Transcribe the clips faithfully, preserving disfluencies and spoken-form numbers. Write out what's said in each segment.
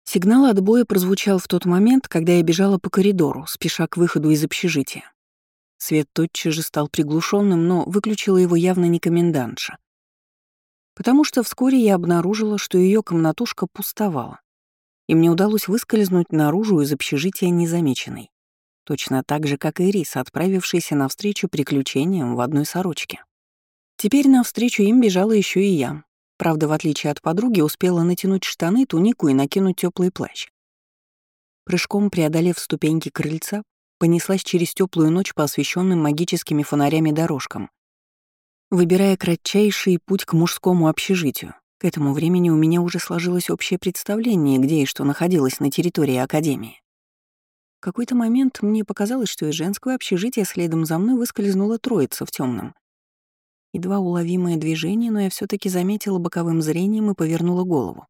Сигнал отбоя прозвучал в тот момент, когда я бежала по коридору, спеша к выходу из общежития. Свет тотчас же стал приглушенным, но выключила его явно не комендантша. Потому что вскоре я обнаружила, что ее комнатушка пустовала, и мне удалось выскользнуть наружу из общежития незамеченной. Точно так же, как и Рис, отправившийся навстречу приключениям в одной сорочке. Теперь навстречу им бежала еще и я. Правда, в отличие от подруги, успела натянуть штаны, тунику и накинуть теплый плащ. Прыжком преодолев ступеньки крыльца, понеслась через теплую ночь по освещенным магическими фонарями дорожкам, выбирая кратчайший путь к мужскому общежитию. К этому времени у меня уже сложилось общее представление, где и что находилось на территории академии. В какой-то момент мне показалось, что из женского общежития следом за мной выскользнула троица в темном. Едва уловимое движение, но я все таки заметила боковым зрением и повернула голову.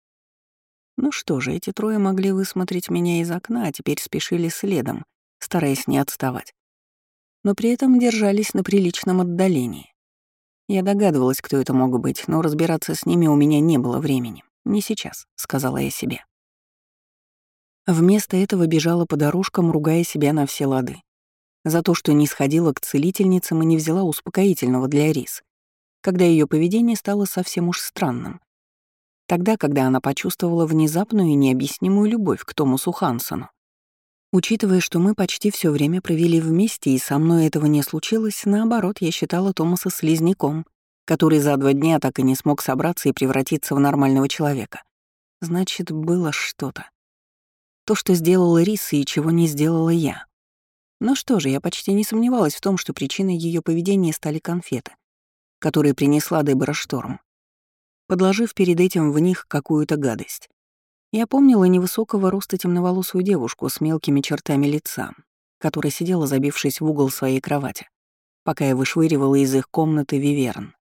Ну что же, эти трое могли высмотреть меня из окна, а теперь спешили следом, стараясь не отставать. Но при этом держались на приличном отдалении. Я догадывалась, кто это мог быть, но разбираться с ними у меня не было времени. «Не сейчас», — сказала я себе. Вместо этого бежала по дорожкам, ругая себя на все лады. За то, что не сходила к целительницам и не взяла успокоительного для Рис, когда ее поведение стало совсем уж странным. Тогда, когда она почувствовала внезапную и необъяснимую любовь к Томасу Хансону. Учитывая, что мы почти все время провели вместе, и со мной этого не случилось, наоборот, я считала Томаса слизняком, который за два дня так и не смог собраться и превратиться в нормального человека. Значит, было что-то. То, что сделала Рис и чего не сделала я. Ну что же, я почти не сомневалась в том, что причиной ее поведения стали конфеты, которые принесла Дебора Шторм, подложив перед этим в них какую-то гадость. Я помнила невысокого роста темноволосую девушку с мелкими чертами лица, которая сидела, забившись в угол своей кровати, пока я вышвыривала из их комнаты виверн.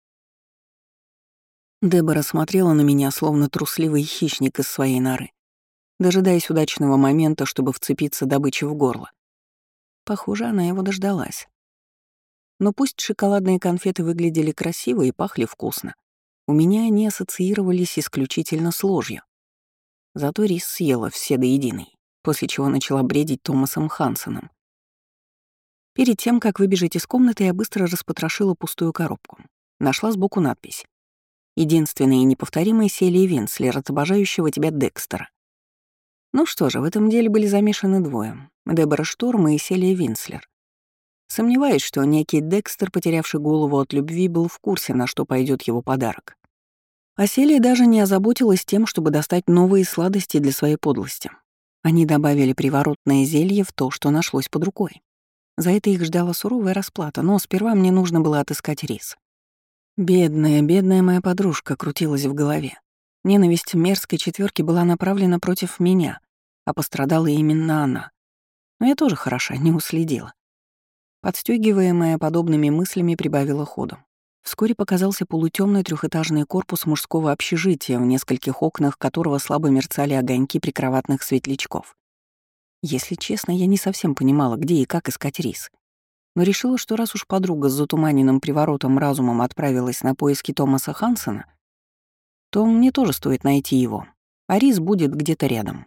Дебора смотрела на меня, словно трусливый хищник из своей норы, дожидаясь удачного момента, чтобы вцепиться добыче в горло. Похоже, она его дождалась. Но пусть шоколадные конфеты выглядели красиво и пахли вкусно, у меня они ассоциировались исключительно с ложью. Зато Рис съела все до единой, после чего начала бредить Томасом Хансоном. Перед тем, как выбежать из комнаты, я быстро распотрошила пустую коробку. Нашла сбоку надпись: «Единственный и неповторимый Селия Винслер от обожающего тебя Декстера». Ну что же, в этом деле были замешаны двое — Дебора Шторм и Селия Винслер. Сомневаюсь, что некий Декстер, потерявший голову от любви, был в курсе, на что пойдет его подарок. А Селия даже не озаботилась тем, чтобы достать новые сладости для своей подлости. Они добавили приворотное зелье в то, что нашлось под рукой. За это их ждала суровая расплата, но сперва мне нужно было отыскать Рис. Бедная, бедная моя подружка крутилась в голове. Ненависть мерзкой четверки была направлена против меня, а пострадала именно она. Но я тоже хороша, не уследила. Подстёгиваемая подобными мыслями, прибавила ходу. Вскоре показался полутемный трехэтажный корпус мужского общежития, в нескольких окнах которого слабо мерцали огоньки прикроватных светлячков. Если честно, я не совсем понимала, где и как искать Рис. Но решила, что раз уж подруга с затуманенным приворотом разумом отправилась на поиски Томаса Хансона, то мне тоже стоит найти его, а Рис будет где-то рядом.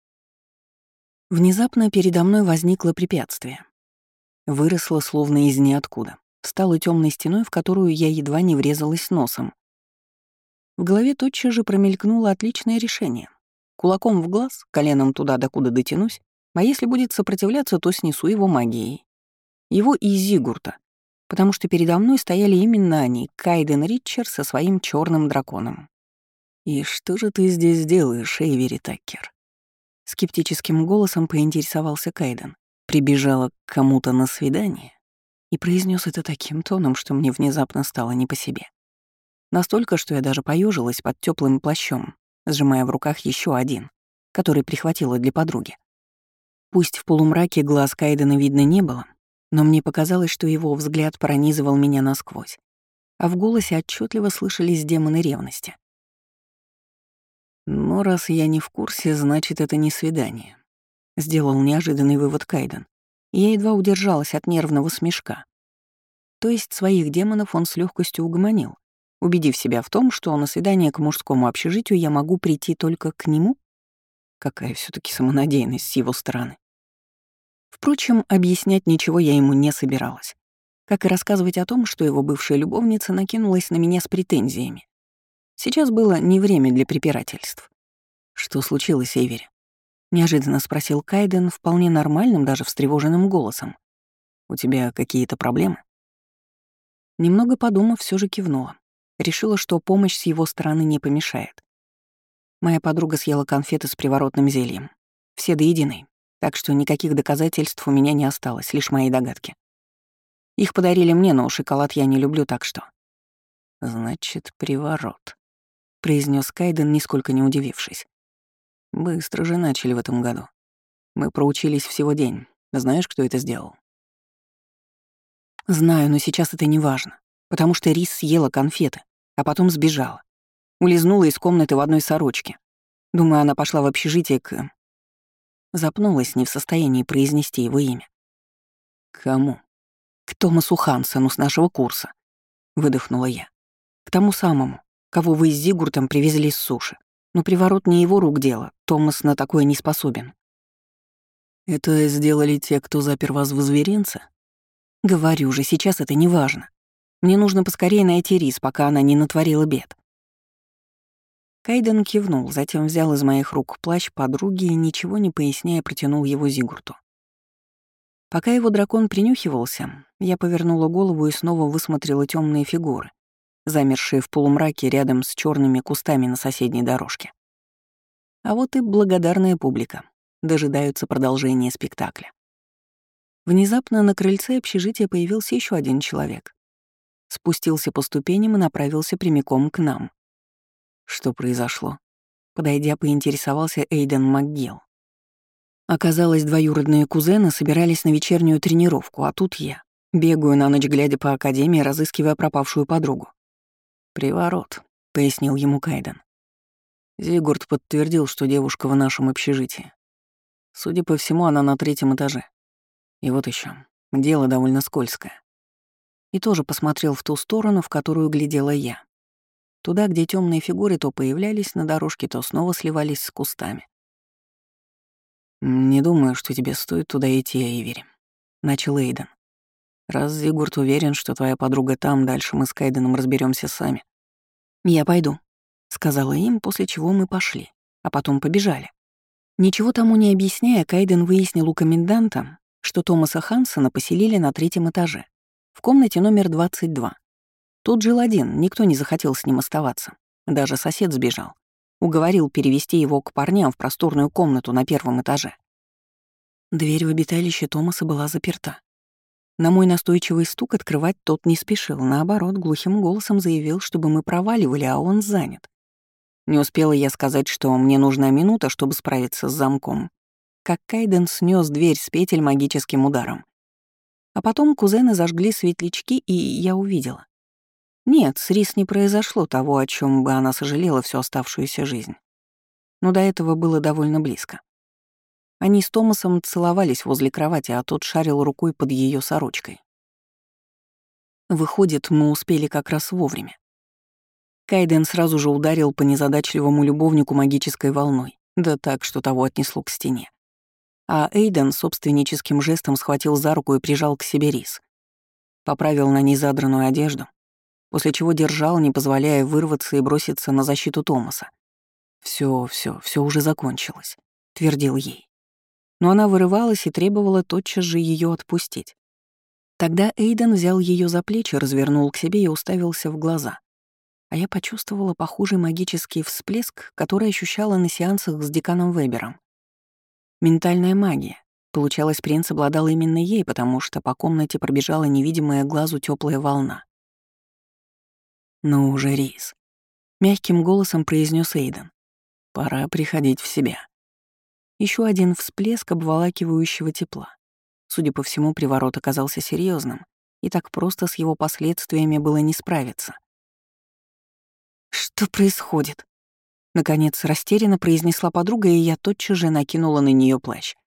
Внезапно передо мной возникло препятствие. Выросло словно из ниоткуда. Стала темной стеной, в которую я едва не врезалась носом. В голове тотчас же промелькнуло отличное решение. Кулаком в глаз, коленом туда, докуда дотянусь, а если будет сопротивляться, то снесу его магией. Его и Зигурта, потому что передо мной стояли именно они, Кайден Ритчер со своим черным драконом. «И что же ты здесь делаешь, Эйвери Таккер?» Скептическим голосом поинтересовался Кайден. «Прибежала к кому-то на свидание?» И произнес это таким тоном, что мне внезапно стало не по себе. Настолько, что я даже поежилась под теплым плащом, сжимая в руках еще один, который прихватила для подруги. Пусть в полумраке глаз Кайдена видно не было, но мне показалось, что его взгляд пронизывал меня насквозь, а в голосе отчетливо слышались демоны ревности. «Но раз я не в курсе, значит, это не свидание», — сделал неожиданный вывод Кайден. Я едва удержалась от нервного смешка. То есть своих демонов он с легкостью угомонил, убедив себя в том, что на свидание к мужскому общежитию я могу прийти только к нему? Какая все таки самонадеянность с его стороны. Впрочем, объяснять ничего я ему не собиралась. Как и рассказывать о том, что его бывшая любовница накинулась на меня с претензиями. Сейчас было не время для препирательств. «Что случилось, Эйвери?» — неожиданно спросил Кайден вполне нормальным, даже встревоженным голосом. «У тебя какие-то проблемы?» Немного подумав, все же кивнула. Решила, что помощь с его стороны не помешает. Моя подруга съела конфеты с приворотным зельем. Все до единой. Так что никаких доказательств у меня не осталось, лишь мои догадки. Их подарили мне, но шоколад я не люблю, так что... «Значит, приворот», — произнес Кайден, нисколько не удивившись. «Быстро же начали в этом году. Мы проучились всего день. Знаешь, кто это сделал?» «Знаю, но сейчас это не важно, потому что Рис съела конфеты, а потом сбежала. Улизнула из комнаты в одной сорочке. Думаю, она пошла в общежитие к...» Запнулась, не в состоянии произнести его имя. «К кому?» «К Томасу Хансену с нашего курса», — выдохнула я. «К тому самому, кого вы с Зигуртом привезли с суши. Но приворот не его рук дело, Томас на такое не способен». «Это сделали те, кто запер вас в зверинце?» «Говорю же, сейчас это не важно. Мне нужно поскорее найти Рис, пока она не натворила бед». Кайден кивнул, затем взял из моих рук плащ подруги и, ничего не поясняя, протянул его Зигурту. Пока его дракон принюхивался, я повернула голову и снова высмотрела темные фигуры, замершие в полумраке рядом с черными кустами на соседней дорожке. А вот и благодарная публика. Дожидаются продолжения спектакля. Внезапно на крыльце общежития появился еще один человек. Спустился по ступеням и направился прямиком к нам. Что произошло? Подойдя, поинтересовался Эйден МакГилл. Оказалось, двоюродные кузены собирались на вечернюю тренировку, а тут я. Бегаю на ночь, глядя по академии, разыскивая пропавшую подругу. «Приворот», — пояснил ему Кайден. Зигурд подтвердил, что девушка в нашем общежитии. Судя по всему, она на третьем этаже. И вот еще, дело довольно скользкое. И тоже посмотрел в ту сторону, в которую глядела я. Туда, где темные фигуры то появлялись на дорожке, то снова сливались с кустами. «Не думаю, что тебе стоит туда идти, Эйвери», — начал Эйден. «Раз Зигурд уверен, что твоя подруга там, дальше мы с Кайденом разберемся сами». «Я пойду», — сказала им, после чего мы пошли, а потом побежали. Ничего тому не объясняя, Кайден выяснил у коменданта, что Томаса Хансена поселили на третьем этаже, в комнате номер двадцать два. Тут жил один, никто не захотел с ним оставаться. Даже сосед сбежал. Уговорил перевести его к парням в просторную комнату на первом этаже. Дверь в обиталище Томаса была заперта. На мой настойчивый стук открывать тот не спешил, наоборот, глухим голосом заявил, чтобы мы проваливали, а он занят. Не успела я сказать, что мне нужна минута, чтобы справиться с замком, как Кайден снес дверь с петель магическим ударом. А потом кузены зажгли светлячки, и я увидела. Нет, с Рис не произошло того, о чем бы она сожалела всю оставшуюся жизнь. Но до этого было довольно близко. Они с Томасом целовались возле кровати, а тот шарил рукой под ее сорочкой. Выходит, мы успели как раз вовремя. Кайден сразу же ударил по незадачливому любовнику магической волной, да так, что того отнесло к стене. А Эйден собственническим жестом схватил за руку и прижал к себе Рис. Поправил на ней задранную одежду, после чего держал, не позволяя вырваться и броситься на защиту Томаса. «Всё, всё, всё уже закончилось», — твердил ей. Но она вырывалась и требовала тотчас же ее отпустить. Тогда Эйден взял ее за плечи, развернул к себе и уставился в глаза. А я почувствовала похожий магический всплеск, который ощущала на сеансах с деканом Вебером. Ментальная магия. Получалось, принц обладал именно ей, потому что по комнате пробежала невидимая глазу теплая волна. «Ну уже, Рис», — мягким голосом произнес Эйден. «Пора приходить в себя». Еще один всплеск обволакивающего тепла. Судя по всему, приворот оказался серьезным, и так просто с его последствиями было не справиться. «Что происходит?» Наконец, растерянно произнесла подруга, и я тотчас же накинула на нее плащ.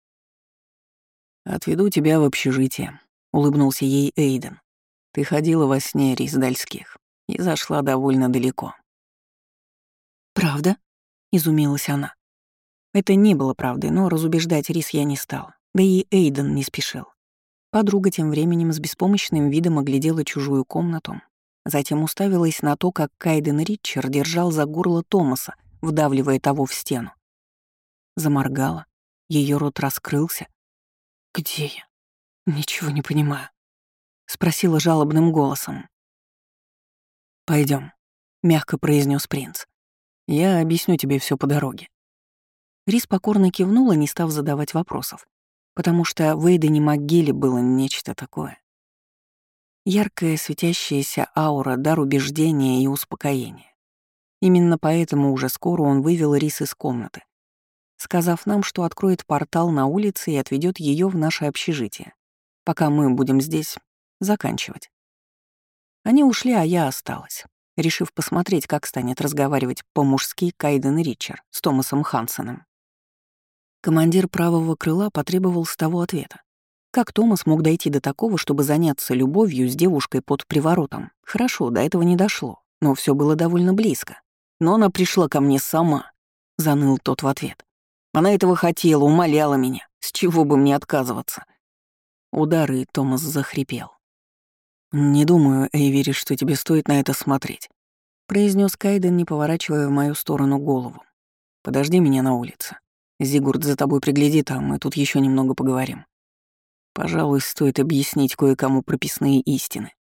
«Отведу тебя в общежитие», — улыбнулся ей Эйден. «Ты ходила во сне, Рис Дальских, и зашла довольно далеко». «Правда?» — изумилась она. Это не было правдой, но разубеждать Рис я не стал. Да и Эйден не спешил. Подруга тем временем с беспомощным видом оглядела чужую комнату, затем уставилась на то, как Кайден Ритчер держал за горло Томаса, вдавливая того в стену. Заморгала, ее рот раскрылся. «Где я? Ничего не понимаю», — спросила жалобным голосом. Пойдем, мягко произнес принц. «Я объясню тебе все по дороге». Рис покорно кивнула, не став задавать вопросов, потому что в Эйдене МакГилле было нечто такое. Яркая светящаяся аура, дар убеждения и успокоения. Именно поэтому уже скоро он вывел Рис из комнаты, сказав нам, что откроет портал на улице и отведет ее в наше общежитие, пока мы будем здесь заканчивать. Они ушли, а я осталась, решив посмотреть, как станет разговаривать по-мужски Кайден Ритчер с Томасом Хансеном. Командир правого крыла потребовал с того ответа. Как Томас мог дойти до такого, чтобы заняться любовью с девушкой под приворотом? Хорошо, до этого не дошло, но все было довольно близко. Но она пришла ко мне сама, заныл тот в ответ. Она этого хотела, умоляла меня, с чего бы мне отказываться. Удары, Томас захрипел. «Не думаю, Эйвери, что тебе стоит на это смотреть», — произнес Кайден, не поворачивая в мою сторону голову. «Подожди меня на улице. Зигурд за тобой приглядит, а мы тут еще немного поговорим. Пожалуй, стоит объяснить кое-кому прописные истины».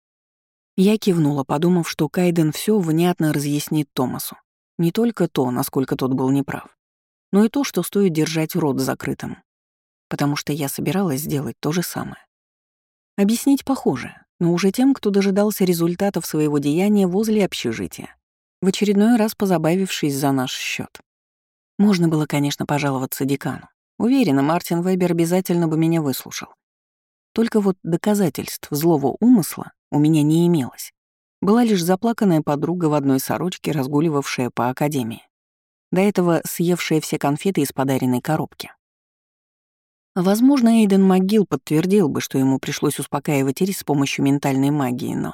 Я кивнула, подумав, что Кайден все внятно разъяснит Томасу. Не только то, насколько тот был неправ, но и то, что стоит держать рот закрытым. Потому что я собиралась сделать то же самое. Объяснить похоже, но уже тем, кто дожидался результатов своего деяния возле общежития, в очередной раз позабавившись за наш счет. Можно было, конечно, пожаловаться декану. Уверена, Мартин Вебер обязательно бы меня выслушал. Только вот доказательств злого умысла у меня не имелось. Была лишь заплаканная подруга в одной сорочке, разгуливавшая по академии, до этого съевшая все конфеты из подаренной коробки. Возможно, Эйден МакГилл подтвердил бы, что ему пришлось успокаивать Рис с помощью ментальной магии, но...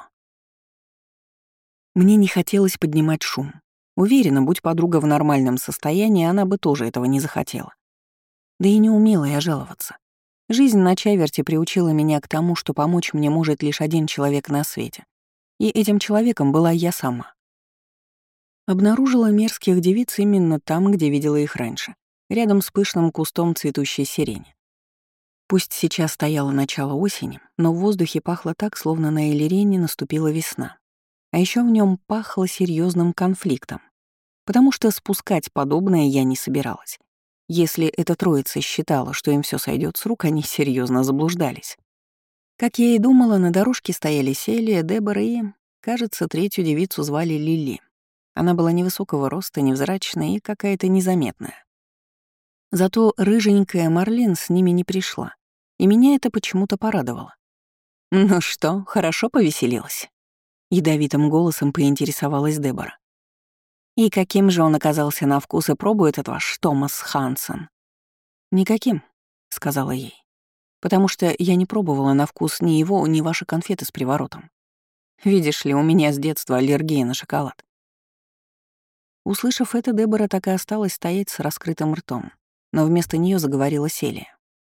Мне не хотелось поднимать шум. Уверена, будь подруга в нормальном состоянии, она бы тоже этого не захотела. Да и не умела я жаловаться. Жизнь на чаверте приучила меня к тому, что помочь мне может лишь один человек на свете. И этим человеком была я сама. Обнаружила мерзких девиц именно там, где видела их раньше, рядом с пышным кустом цветущей сирени. Пусть сейчас стояло начало осени, но в воздухе пахло так, словно на Элирене наступила весна. А еще в нем пахло серьезным конфликтом, потому что спускать подобное я не собиралась. Если эта троица считала, что им все сойдет с рук, они серьезно заблуждались. Как я и думала, на дорожке стояли Селия, Дебора и, кажется, третью девицу звали Лили. Она была невысокого роста, невзрачная и какая-то незаметная. Зато рыженькая Марлин с ними не пришла, и меня это почему-то порадовало. «Ну что, хорошо повеселилась?» — ядовитым голосом поинтересовалась Дебора. «И каким же он оказался на вкус и пробует этот ваш Томас Хансен?» «Никаким», — сказала ей, «потому что я не пробовала на вкус ни его, ни ваши конфеты с приворотом. Видишь ли, у меня с детства аллергия на шоколад». Услышав это, Дебора так и осталась стоять с раскрытым ртом, но вместо нее заговорила Селия.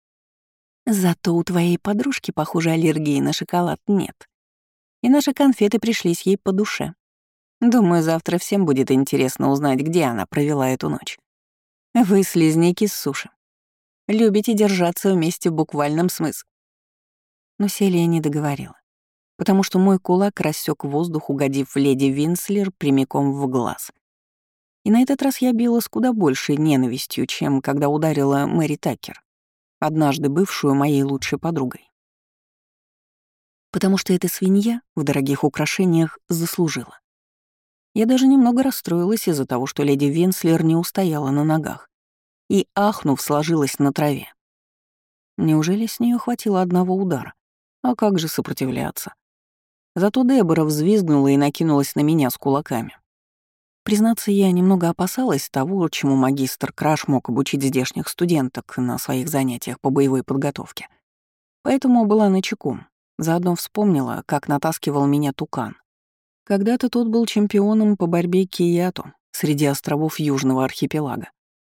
«Зато у твоей подружки, похоже, аллергии на шоколад нет. И наши конфеты пришлись ей по душе. Думаю, завтра всем будет интересно узнать, где она провела эту ночь. Вы слизняки с суши. Любите держаться вместе в буквальном смысле». Но Селия не договорила, потому что мой кулак рассек воздух, угодив в леди Винслер прямиком в глаз. И на этот раз я била с куда большей ненавистью, чем когда ударила Мэри Такер, однажды бывшую моей лучшей подругой. Потому что эта свинья в дорогих украшениях заслужила. Я даже немного расстроилась из-за того, что леди Винслер не устояла на ногах и, ахнув, сложилась на траве. Неужели с нее хватило одного удара? А как же сопротивляться? Зато Дебора взвизгнула и накинулась на меня с кулаками. Признаться, я немного опасалась того, чему магистр Краш мог обучить здешних студенток на своих занятиях по боевой подготовке. Поэтому была начеку. Заодно вспомнила, как натаскивал меня Тукан. Когда-то тот был чемпионом по борьбе кияту среди островов Южного архипелага.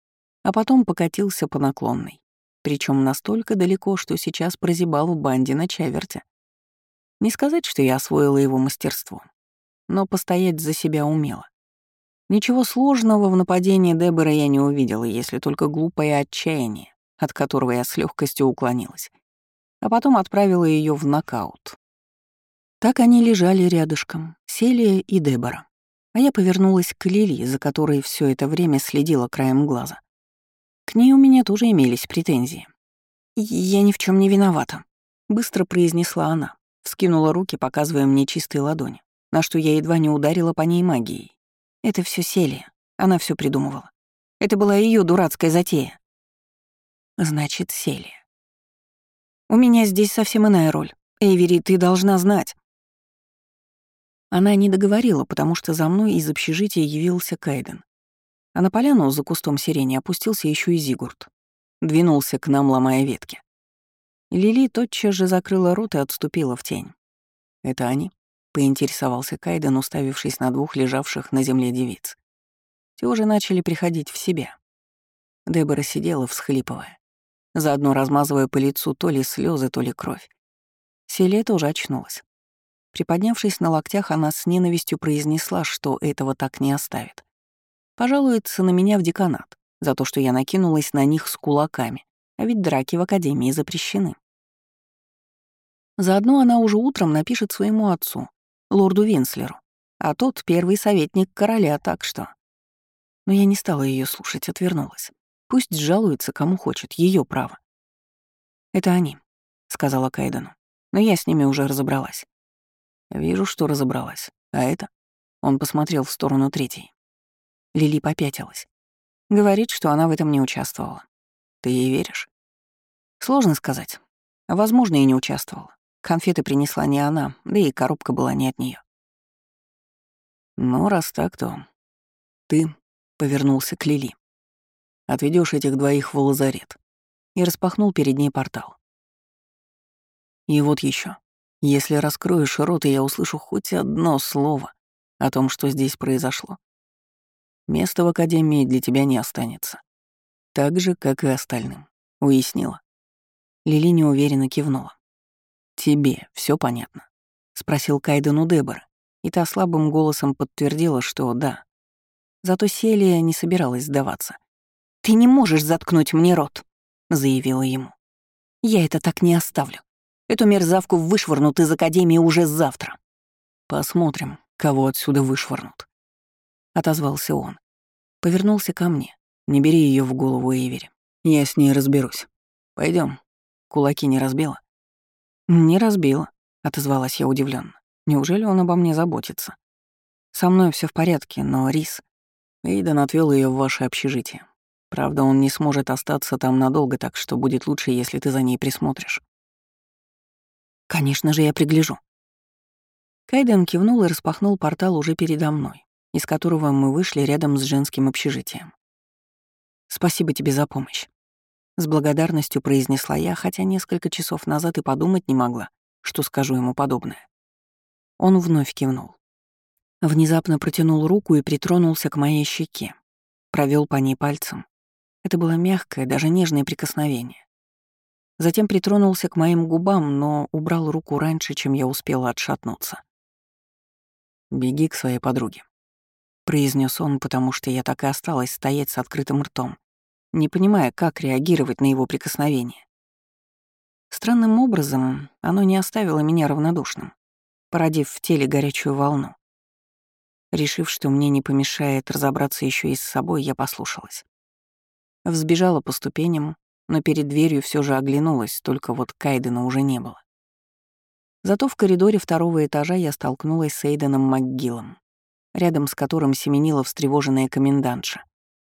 а потом покатился по наклонной. Причем настолько далеко, что сейчас прозябал в банде на Чаверте. Не сказать, что я освоила его мастерство, но постоять за себя умела. Ничего сложного в нападении Дебора я не увидела, если только глупое отчаяние, от которого я с легкостью уклонилась, а потом отправила ее в нокаут. Так они лежали рядышком, Селия и Дебора. А я повернулась к Лили, за которой все это время следила краем глаза. К ней у меня тоже имелись претензии. «Я ни в чем не виновата», — быстро произнесла она, вскинула руки, показывая мне чистые ладони, на что я едва не ударила по ней магией. Это все Селия, она все придумывала. Это была ее дурацкая затея. Значит, Селия. У меня здесь совсем иная роль. Эйвери, ты должна знать. Она не договорила, потому что за мной из общежития явился Кайден. А на поляну за кустом сирени опустился еще и Зигурд. Двинулся к нам, ломая ветки. Лили тотчас же закрыла рот и отступила в тень. «Это они?» — поинтересовался Кайден, уставившись на двух лежавших на земле девиц. Те уже начали приходить в себя. Дебора сидела, всхлипывая, заодно размазывая по лицу то ли слезы, то ли кровь. Селия тоже очнулась. Приподнявшись на локтях, она с ненавистью произнесла, что этого так не оставит. Пожалуется на меня в деканат за то, что я накинулась на них с кулаками, а ведь драки в академии запрещены. Заодно она уже утром напишет своему отцу, лорду Винслеру, а тот первый советник короля, так что... Но я не стала ее слушать, отвернулась. Пусть жалуется, кому хочет, ее право. «Это они», — сказала Кайдену, но я с ними уже разобралась. «Вижу, что разобралась. А это?» Он посмотрел в сторону третьей. Лили попятилась. Говорит, что она в этом не участвовала. Ты ей веришь? Сложно сказать. Возможно, и не участвовала. Конфеты принесла не она, да и коробка была не от нее. Ну, раз так, то... Ты, — повернулся к Лили, — отведешь этих двоих в лазарет. И распахнул перед ней портал. И вот еще. Если раскроешь рот, и я услышу хоть одно слово о том, что здесь произошло, места в академии для тебя не останется. Так же, как и остальным. Уяснила? Лили неуверенно кивнула. «Тебе все понятно?» — спросил Кайден у Деборы, и та слабым голосом подтвердила, что да. Зато Селия не собиралась сдаваться. «Ты не можешь заткнуть мне рот», — заявила ему. «Я это так не оставлю. Эту мерзавку вышвырнут из академии уже завтра». «Посмотрим, кого отсюда вышвырнут», — отозвался он. Повернулся ко мне. «Не бери ее в голову, Эйвери. Я с ней разберусь. Пойдем. Кулаки не разбила?» «Не разбила», — отозвалась я удивленно. «Неужели он обо мне заботится? Со мной все в порядке, но Рис...» Эйден отвел ее в ваше общежитие. Правда, он не сможет остаться там надолго, так что будет лучше, если ты за ней присмотришь. «Конечно же, я пригляжу». Кайден кивнул и распахнул портал уже передо мной, из которого мы вышли рядом с женским общежитием. «Спасибо тебе за помощь», — с благодарностью произнесла я, хотя несколько часов назад и подумать не могла, что скажу ему подобное. Он вновь кивнул. Внезапно протянул руку и притронулся к моей щеке, провел по ней пальцем. Это было мягкое, даже нежное прикосновение. Затем притронулся к моим губам, но убрал руку раньше, чем я успела отшатнуться. «Беги к своей подруге», — произнес он, потому что я так и осталась стоять с открытым ртом, не понимая, как реагировать на его прикосновение. Странным образом оно не оставило меня равнодушным, породив в теле горячую волну. Решив, что мне не помешает разобраться еще и с собой, я послушалась. Взбежала по ступеням, но перед дверью все же оглянулась, только вот Кайдена уже не было. Зато в коридоре второго этажа я столкнулась с Эйденом МакГиллом, рядом с которым семенила встревоженная комендантша.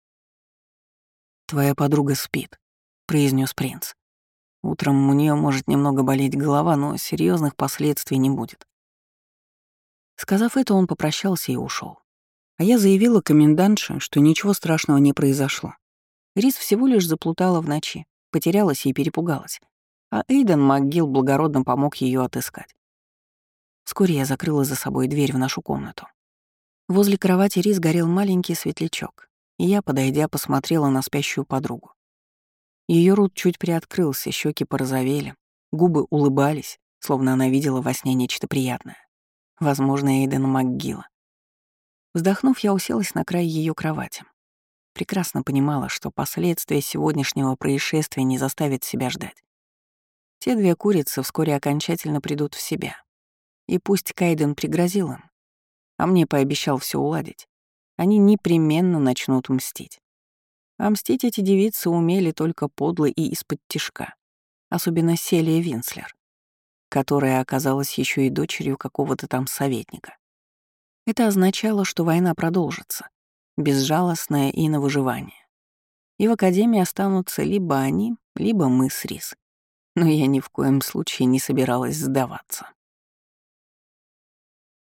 «Твоя подруга спит», — произнес принц. «Утром у нее может немного болеть голова, но серьезных последствий не будет». Сказав это, он попрощался и ушел. А я заявила комендантше, что ничего страшного не произошло. Рис всего лишь заплутала в ночи, потерялась и перепугалась, а Эйден МакГилл благородно помог ее отыскать. Вскоре я закрыла за собой дверь в нашу комнату. Возле кровати Рис горел маленький светлячок, и я, подойдя, посмотрела на спящую подругу. Ее рот чуть приоткрылся, щеки порозовели, губы улыбались, словно она видела во сне нечто приятное. Возможно, Эйдена МакГилла. Вздохнув, я уселась на край ее кровати. Прекрасно понимала, что последствия сегодняшнего происшествия не заставят себя ждать. Те две курицы вскоре окончательно придут в себя. И пусть Кайден пригрозил им, а мне пообещал все уладить, они непременно начнут мстить. А мстить эти девицы умели только подло и из-под тишка, особенно Селия Винслер, которая оказалась еще и дочерью какого-то там советника. Это означало, что война продолжится, безжалостная и на выживание. И в Академии останутся либо они, либо мы с Рис. Но я ни в коем случае не собиралась сдаваться.